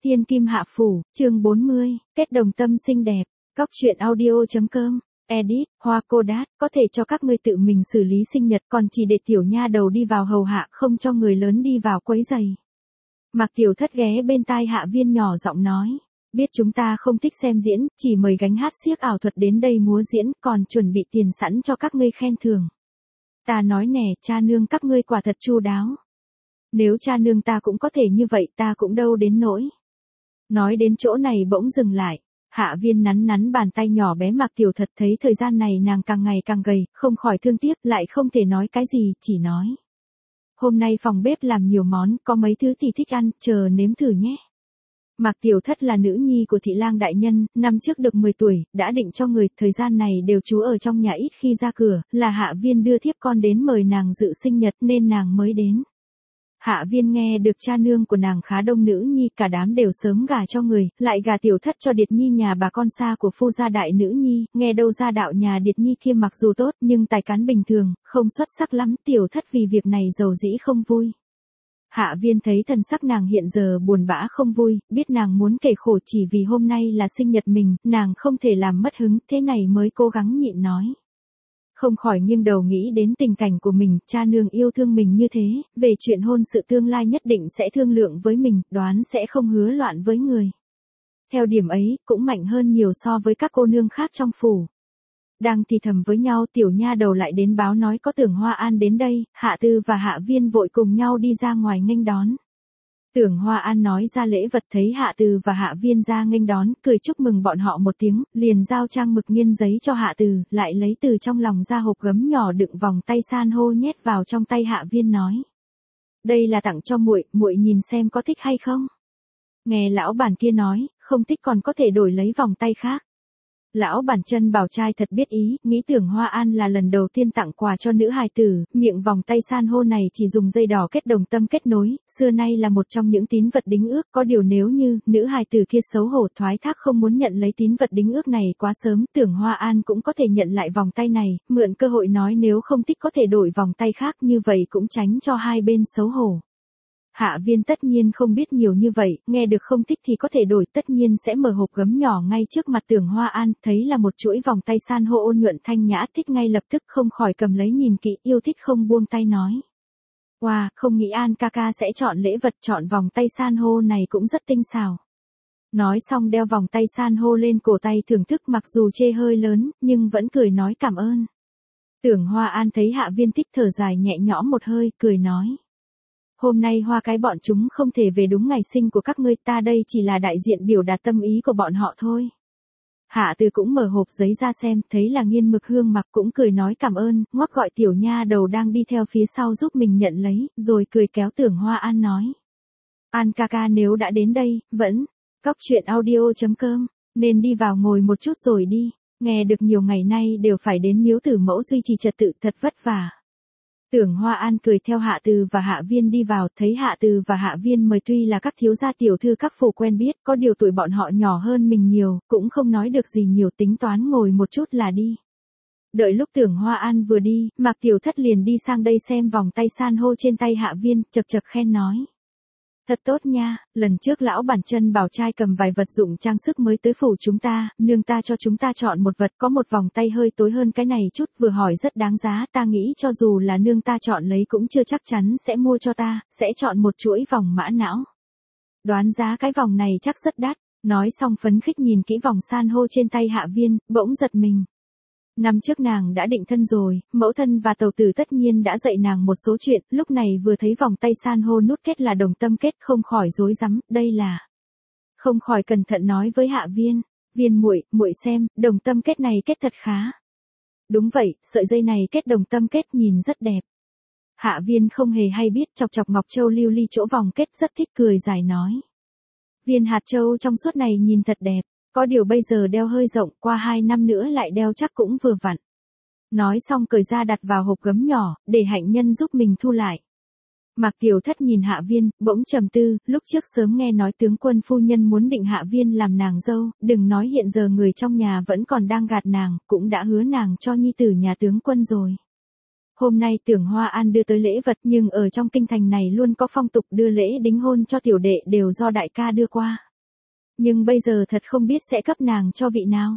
Tiên Kim Hạ Phủ, chương 40, kết đồng tâm xinh đẹp, Cóc truyện audio.com, edit, Hoa Cô Đát, có thể cho các ngươi tự mình xử lý sinh nhật còn chỉ để tiểu nha đầu đi vào hầu hạ không cho người lớn đi vào quấy giày. Mạc Tiểu Thất ghé bên tai Hạ Viên nhỏ giọng nói, biết chúng ta không thích xem diễn, chỉ mời gánh hát xiếc ảo thuật đến đây múa diễn còn chuẩn bị tiền sẵn cho các ngươi khen thưởng. Ta nói nè, cha nương các ngươi quả thật chu đáo. Nếu cha nương ta cũng có thể như vậy ta cũng đâu đến nỗi. Nói đến chỗ này bỗng dừng lại, Hạ Viên nắn nắn bàn tay nhỏ bé Mạc Tiểu Thật thấy thời gian này nàng càng ngày càng gầy, không khỏi thương tiếc lại không thể nói cái gì, chỉ nói. Hôm nay phòng bếp làm nhiều món, có mấy thứ thì thích ăn, chờ nếm thử nhé. Mạc Tiểu Thất là nữ nhi của thị lang đại nhân, năm trước được 10 tuổi, đã định cho người, thời gian này đều trú ở trong nhà ít khi ra cửa, là Hạ Viên đưa thiếp con đến mời nàng dự sinh nhật nên nàng mới đến. Hạ Viên nghe được cha nương của nàng khá đông nữ nhi, cả đám đều sớm gả cho người, lại gả Tiểu Thất cho Điệt Nhi nhà bà con xa của phu gia đại nữ nhi, nghe đâu gia đạo nhà Điệt Nhi kia mặc dù tốt nhưng tài cán bình thường, không xuất sắc lắm, Tiểu Thất vì việc này dầu dĩ không vui. Hạ Viên thấy thần sắc nàng hiện giờ buồn bã không vui, biết nàng muốn kể khổ chỉ vì hôm nay là sinh nhật mình, nàng không thể làm mất hứng, thế này mới cố gắng nhịn nói. Không khỏi nghiêng đầu nghĩ đến tình cảnh của mình, cha nương yêu thương mình như thế, về chuyện hôn sự tương lai nhất định sẽ thương lượng với mình, đoán sẽ không hứa loạn với người. Theo điểm ấy, cũng mạnh hơn nhiều so với các cô nương khác trong phủ. Đang thì thầm với nhau, tiểu nha đầu lại đến báo nói có Tưởng Hoa An đến đây, Hạ Tư và Hạ Viên vội cùng nhau đi ra ngoài nghênh đón. Tưởng Hoa An nói ra lễ vật thấy Hạ Từ và Hạ Viên ra nghênh đón, cười chúc mừng bọn họ một tiếng, liền giao trang mực nghiên giấy cho Hạ Từ, lại lấy từ trong lòng ra hộp gấm nhỏ đựng vòng tay san hô nhét vào trong tay Hạ Viên nói. Đây là tặng cho muội, muội nhìn xem có thích hay không? Nghe lão bản kia nói, không thích còn có thể đổi lấy vòng tay khác. Lão bản chân bảo trai thật biết ý, nghĩ Tưởng Hoa An là lần đầu tiên tặng quà cho nữ hài tử, miệng vòng tay san hô này chỉ dùng dây đỏ kết đồng tâm kết nối, xưa nay là một trong những tín vật đính ước, có điều nếu như, nữ hài tử kia xấu hổ thoái thác không muốn nhận lấy tín vật đính ước này quá sớm, Tưởng Hoa An cũng có thể nhận lại vòng tay này, mượn cơ hội nói nếu không thích có thể đổi vòng tay khác, như vậy cũng tránh cho hai bên xấu hổ. Hạ Viên tất nhiên không biết nhiều như vậy, nghe được không thích thì có thể đổi, tất nhiên sẽ mở hộp gấm nhỏ ngay trước mặt Tưởng Hoa An, thấy là một chuỗi vòng tay san hô ôn nhuận thanh nhã, thích ngay lập tức không khỏi cầm lấy nhìn kỹ, yêu thích không buông tay nói. Wow, không nghĩ An ca ca sẽ chọn lễ vật, chọn vòng tay san hô này cũng rất tinh xảo. Nói xong đeo vòng tay san hô lên cổ tay thưởng thức, mặc dù chê hơi lớn, nhưng vẫn cười nói cảm ơn. Tưởng Hoa An thấy Hạ Viên thích thở dài nhẹ nhõm một hơi, cười nói. Hôm nay Hoa cái bọn chúng không thể về đúng ngày sinh của các ngươi, ta đây chỉ là đại diện biểu đạt tâm ý của bọn họ thôi. Hạ Từ cũng mở hộp giấy ra xem, thấy là nghiên mực hương mặc cũng cười nói cảm ơn, ngoắc gọi tiểu nha đầu đang đi theo phía sau giúp mình nhận lấy, rồi cười kéo Tưởng Hoa An nói. An ca ca nếu đã đến đây, vẫn, Cóc truyện audio.com, nên đi vào ngồi một chút rồi đi, nghe được nhiều ngày nay đều phải đến miếu Tử Mẫu duy trì trật tự thật vất vả. Tưởng Hoa An cười theo Hạ Từ và Hạ Viên đi vào, thấy Hạ Từ và Hạ Viên mời tuy là các thiếu gia tiểu thư các phủ quen biết, có điều tuổi bọn họ nhỏ hơn mình nhiều, cũng không nói được gì nhiều, tính toán ngồi một chút là đi. Đợi lúc Tưởng Hoa An vừa đi, Mạc Tiểu Thất liền đi sang đây xem vòng tay san hô trên tay Hạ Viên, chật chật khen nói. Thật tốt nha, lần trước lão bản chân bảo trai cầm vài vật dụng trang sức mới tới phủ chúng ta, nương ta cho chúng ta chọn một vật, có một vòng tay hơi tối hơn cái này chút, vừa hỏi rất đáng giá, ta nghĩ cho dù là nương ta chọn lấy cũng chưa chắc chắn sẽ mua cho ta, sẽ chọn một chuỗi vòng mã não. Đoán giá cái vòng này chắc rất đắt, nói xong phấn khích nhìn kỹ vòng san hô trên tay Hạ Viên, bỗng giật mình. Năm trước nàng đã định thân rồi, mẫu thân và tàu tử tất nhiên đã dạy nàng một số chuyện, lúc này vừa thấy vòng tay san hô nút kết là đồng tâm kết không khỏi rối rắm, đây là. Không khỏi cẩn thận nói với Hạ Viên, Viên muội, muội xem, đồng tâm kết này kết thật khá. Đúng vậy, sợi dây này kết đồng tâm kết nhìn rất đẹp. Hạ Viên không hề hay biết, chọc chọc ngọc châu lưu ly chỗ vòng kết rất thích cười giải nói. Viên hạt châu trong suốt này nhìn thật đẹp. Có điều bây giờ đeo hơi rộng, qua 2 năm nữa lại đeo chắc cũng vừa vặn. Nói xong cởi ra đặt vào hộp gấm nhỏ, để hạnh nhân giúp mình thu lại. Mạc Tiểu Thất nhìn Hạ Viên, bỗng trầm tư, lúc trước sớm nghe nói tướng quân phu nhân muốn định Hạ Viên làm nàng dâu, đừng nói hiện giờ người trong nhà vẫn còn đang gạt nàng, cũng đã hứa nàng cho nhi tử nhà tướng quân rồi. Hôm nay Tưởng Hoa An đưa tới lễ vật nhưng ở trong kinh thành này luôn có phong tục đưa lễ đính hôn cho tiểu đệ đều do đại ca đưa qua. Nhưng bây giờ thật không biết sẽ cấp nàng cho vị nào.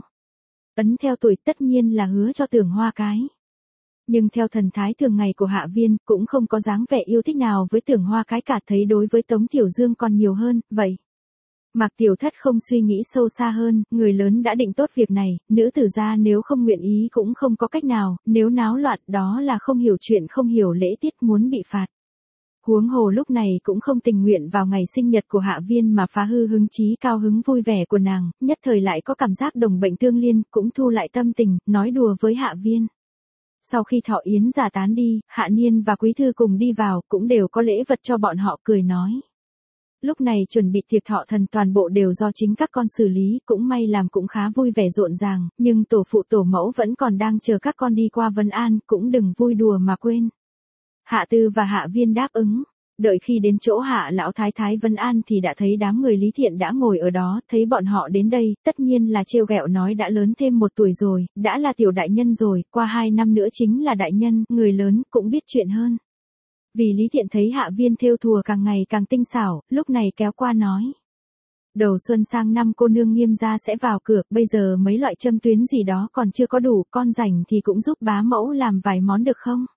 Ấn theo tuổi tất nhiên là hứa cho Tưởng Hoa cái. Nhưng theo thần thái thường ngày của Hạ Viên, cũng không có dáng vẻ yêu thích nào với Tưởng Hoa cái cả, thấy đối với Tống Tiểu Dương còn nhiều hơn, vậy. Mạc Tiểu Thất không suy nghĩ sâu xa hơn, người lớn đã định tốt việc này, nữ tử gia nếu không nguyện ý cũng không có cách nào, nếu náo loạn đó là không hiểu chuyện không hiểu lễ tiết muốn bị phạt. Huống hồ lúc này cũng không tình nguyện vào ngày sinh nhật của Hạ Viên mà phá hư hứng chí cao hứng vui vẻ của nàng, nhất thời lại có cảm giác đồng bệnh tương liên, cũng thu lại tâm tình, nói đùa với Hạ Viên. Sau khi thọ yến giả tán đi, Hạ Niên và Quý Thư cùng đi vào, cũng đều có lễ vật cho bọn họ, cười nói. Lúc này chuẩn bị tiệc thọ thần toàn bộ đều do chính các con xử lý, cũng may làm cũng khá vui vẻ rộn ràng, nhưng tổ phụ tổ mẫu vẫn còn đang chờ các con đi qua vấn an, cũng đừng vui đùa mà quên. Hạ Tư và Hạ Viên đáp ứng. Đợi khi đến chỗ Hạ lão thái thái vấn an thì đã thấy đám người Lý Thiện đã ngồi ở đó, thấy bọn họ đến đây, tất nhiên là trêu ghẹo nói đã lớn thêm 1 tuổi rồi, đã là tiểu đại nhân rồi, qua 2 năm nữa chính là đại nhân, người lớn cũng biết chuyện hơn. Vì Lý Thiện thấy Hạ Viên thêu thùa càng ngày càng tinh xảo, lúc này kéo qua nói. Đầu xuân sang năm cô nương Nghiêm gia sẽ vào cửa, bây giờ mấy loại châm tuyến gì đó còn chưa có đủ, con rảnh thì cũng giúp bá mẫu làm vài món được không?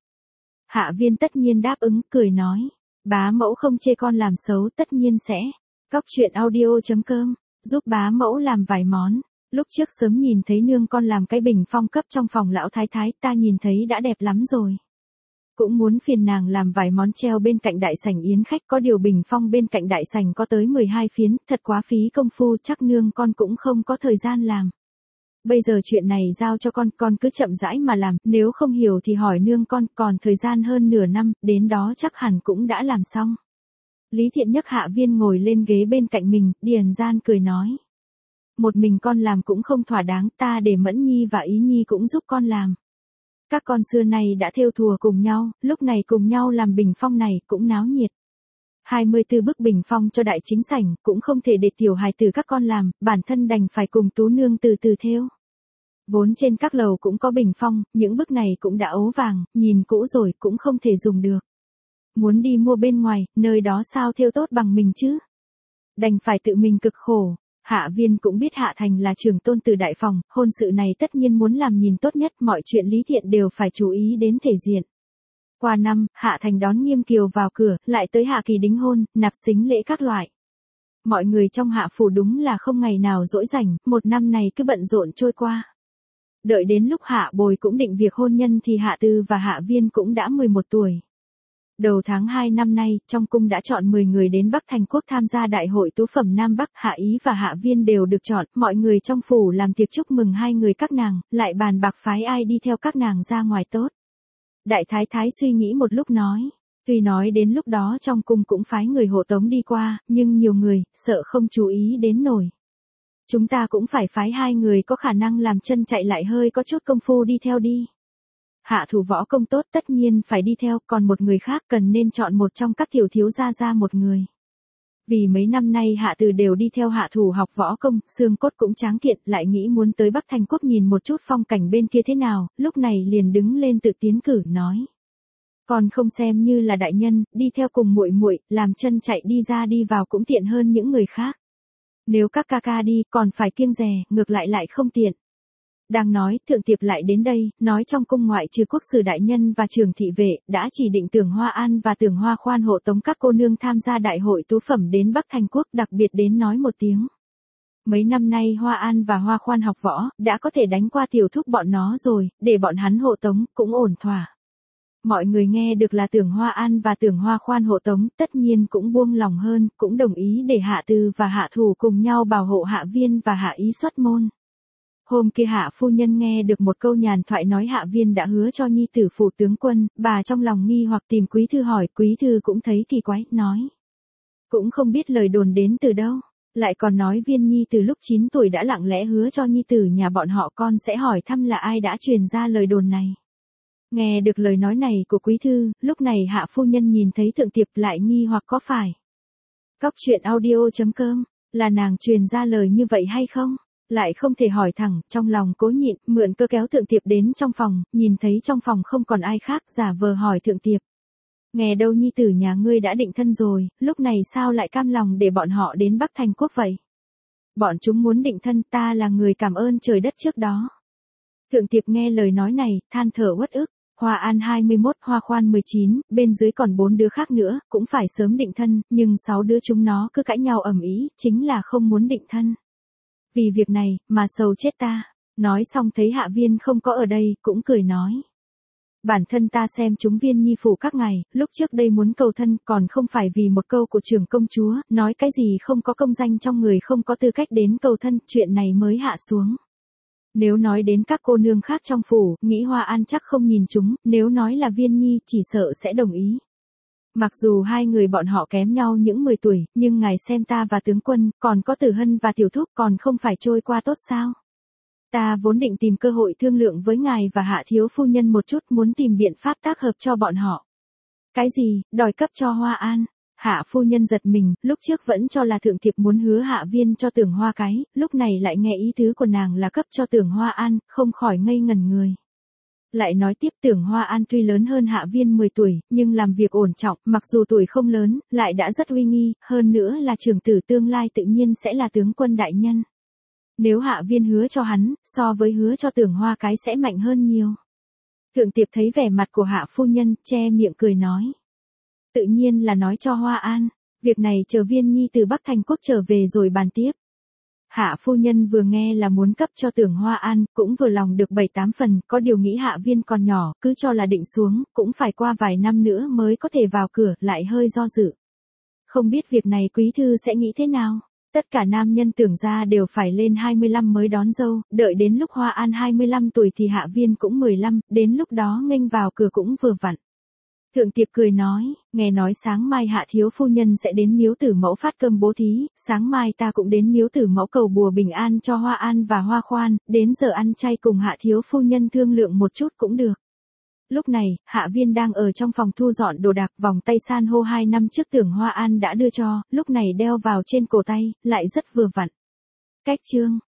Hạ Viên tất nhiên đáp ứng, cười nói. Bá mẫu không chê con làm xấu, tất nhiên sẽ. Cóc truyện audio.com, giúp bá mẫu làm vài món. Lúc trước sớm nhìn thấy nương con làm cái bình phong cấp trong phòng lão thái thái, ta nhìn thấy đã đẹp lắm rồi. Cũng muốn phiền nàng làm vài món treo bên cạnh đại sảnh yến khách, có điều bình phong bên cạnh đại sảnh có tới 12 phiến, thật quá phí công phu, chắc nương con cũng không có thời gian làm. Bây giờ chuyện này giao cho con cứ chậm rãi mà làm, nếu không hiểu thì hỏi nương con, còn thời gian hơn nửa năm, đến đó chắc hẳn cũng đã làm xong. Lý Thiện nhấc Hạ Viên ngồi lên ghế bên cạnh mình, điền gian cười nói. Một mình con làm cũng không thỏa đáng, ta để Mẫn Nhi và Ý Nhi cũng giúp con làm. Các con xưa này đã thêu thùa cùng nhau, lúc này cùng nhau làm bình phong này cũng náo nhiệt. 24 bức bình phong cho đại chính sảnh, cũng không thể để tiểu hài tử các con làm, bản thân đành phải cùng Tú nương từ từ thêu. Vốn trên các lầu cũng có bình phong, những bức này cũng đã ố vàng, nhìn cũ rồi cũng không thể dùng được. Muốn đi mua bên ngoài, nơi đó sao thêu tốt bằng mình chứ? Đành phải tự mình cực khổ. Hạ Viên cũng biết Hạ Thành là trưởng tôn từ đại phòng, hôn sự này tất nhiên muốn làm nhìn tốt nhất, mọi chuyện Lý Thiện đều phải chú ý đến thể diện. Qua năm, Hạ Thành đón Nghiêm Kiều vào cửa, lại tới Hạ Kỳ đính hôn, nạp sính lễ các loại. Mọi người trong Hạ phủ đúng là không ngày nào rỗi rảnh, 1 năm này cứ bận rộn trôi qua. Đợi đến lúc Hạ Bồi cũng định việc hôn nhân thì Hạ Tư và Hạ Viên cũng đã 11 tuổi. Đầu tháng 2 năm nay, trong cung đã chọn 10 người đến Bắc Thành Quốc tham gia đại hội tú phẩm Nam Bắc, Hạ Ý và Hạ Viên đều được chọn, mọi người trong phủ làm tiệc chúc mừng 2 người các nàng, lại bàn bạc phái ai đi theo các nàng ra ngoài tốt. Đại Thái Thái suy nghĩ một lúc nói, tuy nói đến lúc đó trong cung cũng phái người hộ tống đi qua, nhưng nhiều người, sợ không chú ý đến nổi. Chúng ta cũng phải phái 2 người có khả năng làm chân chạy lại hơi có chút công phu đi theo đi. Hạ thủ võ công tốt tất nhiên phải đi theo, còn một người khác cần nên chọn một trong các tiểu thiếu gia ra một người. Vì mấy năm nay Hạ Từ đều đi theo Hạ Thủ học võ công, xương cốt cũng tráng kiện, lại nghĩ muốn tới Bắc Thành Quốc nhìn một chút phong cảnh bên kia thế nào, lúc này liền đứng lên tự tiến cử nói. Còn không xem như là đại nhân, đi theo cùng muội muội, làm chân chạy đi ra đi vào cũng tiện hơn những người khác. Nếu các ca ca đi, còn phải kiêng dè, ngược lại không tiện. Đang nói, Thượng Tiệp lại đến đây, nói trong cung ngoại trừ quốc sử đại nhân và trưởng thị vệ, đã chỉ định Tưởng Hoa An và Tưởng Hoa Khoan hộ tống các cô nương tham gia đại hội tú phẩm đến Bắc Thành Quốc, đặc biệt đến nói một tiếng. Mấy năm nay Hoa An và Hoa Khoan học võ, đã có thể đánh qua tiểu thúc bọn nó rồi, để bọn hắn hộ tống, cũng ổn thỏa. Mọi người nghe được là Tưởng Hoa An và Tưởng Hoa Khoan hộ tống, tất nhiên cũng buông lòng hơn, cũng đồng ý để Hạ Từ và Hạ Thủ cùng nhau bảo hộ Hạ Viên và Hạ Ý xuất môn. Hôm kia Hạ phu nhân nghe được một câu nhàn thoại nói Hạ Viên đã hứa cho nhi tử phủ tướng quân, bà trong lòng nghi hoặc tìm Quý Thư hỏi, Quý Thư cũng thấy kỳ quái, nói. Cũng không biết lời đồn đến từ đâu, lại còn nói Viên nhi từ lúc 9 tuổi đã lặng lẽ hứa cho nhi tử nhà bọn họ con sẽ hỏi thăm là ai đã truyền ra lời đồn này. Nghe được lời nói này của Quý Thư, lúc này Hạ phu nhân nhìn thấy Thượng Tiệp lại nghi hoặc có phải. Cóc truyện audio.com, là nàng truyền ra lời như vậy hay không? Lại không thể hỏi thẳng, trong lòng cố nhịn, mượn cơ kéo Thượng Tiệp đến trong phòng, nhìn thấy trong phòng không còn ai khác, giả vờ hỏi Thượng Tiệp. Nghe đâu nhi tử nhà ngươi đã định thân rồi, lúc này sao lại cam lòng để bọn họ đến Bắc Thành Quốc vậy? Bọn chúng muốn định thân, ta là người cảm ơn trời đất trước đó. Thượng Tiệp nghe lời nói này, than thở uất ức. Hoa An 21, Hoa Khoan 19, bên dưới còn 4 đứa khác nữa, cũng phải sớm định thân, nhưng 6 đứa chúng nó cứ cãi nhau ầm ĩ, chính là không muốn định thân. Vì việc này, mà sầu chết ta. Nói xong thấy Hạ Viên không có ở đây, cũng cười nói. Bản thân ta xem chúng Viên nhi phủ các ngày, lúc trước đây muốn cầu thân, còn không phải vì một câu của trưởng công chúa, nói cái gì không có công danh trong người không có tư cách đến cầu thân, chuyện này mới hạ xuống. Nếu nói đến các cô nương khác trong phủ, nghĩ Hoa An chắc không nhìn chúng, nếu nói là Viên nhi chỉ sợ sẽ đồng ý. Mặc dù hai người bọn họ kém nhau những 10 tuổi, nhưng ngài xem ta và tướng quân, còn có Tử Hân và Tiểu Thúc còn không phải trôi qua tốt sao? Ta vốn định tìm cơ hội thương lượng với ngài và Hạ thiếu phu nhân một chút, muốn tìm biện pháp tác hợp cho bọn họ. Cái gì, đòi cấp cho Hoa An? Hạ phu nhân giật mình, lúc trước vẫn cho là Thượng Thiệp muốn hứa Hạ Viên cho Tưởng Hoa cái, lúc này lại nghe ý tứ của nàng là cấp cho Tưởng Hoa An, không khỏi ngây ngẩn người. Lại nói tiếp, Tưởng Hoa An tuy lớn hơn Hạ Viên 10 tuổi, nhưng làm việc ổn trọng, mặc dù tuổi không lớn, lại đã rất uy nghi, hơn nữa là trưởng tử tương lai tự nhiên sẽ là tướng quân đại nhân. Nếu Hạ Viên hứa cho hắn, so với hứa cho Tưởng Hoa cái sẽ mạnh hơn nhiều. Thượng Tiệp thấy vẻ mặt của Hạ phu nhân, che miệng cười nói. Tự nhiên là nói cho Hoa An, việc này chờ Viên nhi từ Bắc Thành Quốc trở về rồi bàn tiếp. Hạ phu nhân vừa nghe là muốn cấp cho Tưởng Hoa An, cũng vừa lòng được 7-8 phần, có điều nghĩ Hạ Viên còn nhỏ, cứ cho là định xuống, cũng phải qua vài năm nữa mới có thể vào cửa, lại hơi do dự. Không biết việc này quý thư sẽ nghĩ thế nào? Tất cả nam nhân Tưởng gia đều phải lên 25 mới đón dâu, đợi đến lúc Hoa An 25 tuổi thì Hạ Viên cũng 15, đến lúc đó nghênh vào cửa cũng vừa vặn. Thượng Tiệp cười nói, nghe nói sáng mai Hạ thiếu phu nhân sẽ đến miếu Tử Mẫu phát cơm bố thí, sáng mai ta cũng đến miếu Tử Mẫu cầu bùa bình an cho Hoa An và Hoa Khoan, đến giờ ăn chay cùng Hạ thiếu phu nhân thương lượng một chút cũng được. Lúc này, Hạ Viên đang ở trong phòng thu dọn đồ đạc, vòng tay san hô 2 năm trước Tưởng Hoa An đã đưa cho, lúc này đeo vào trên cổ tay, lại rất vừa vặn. Cách chương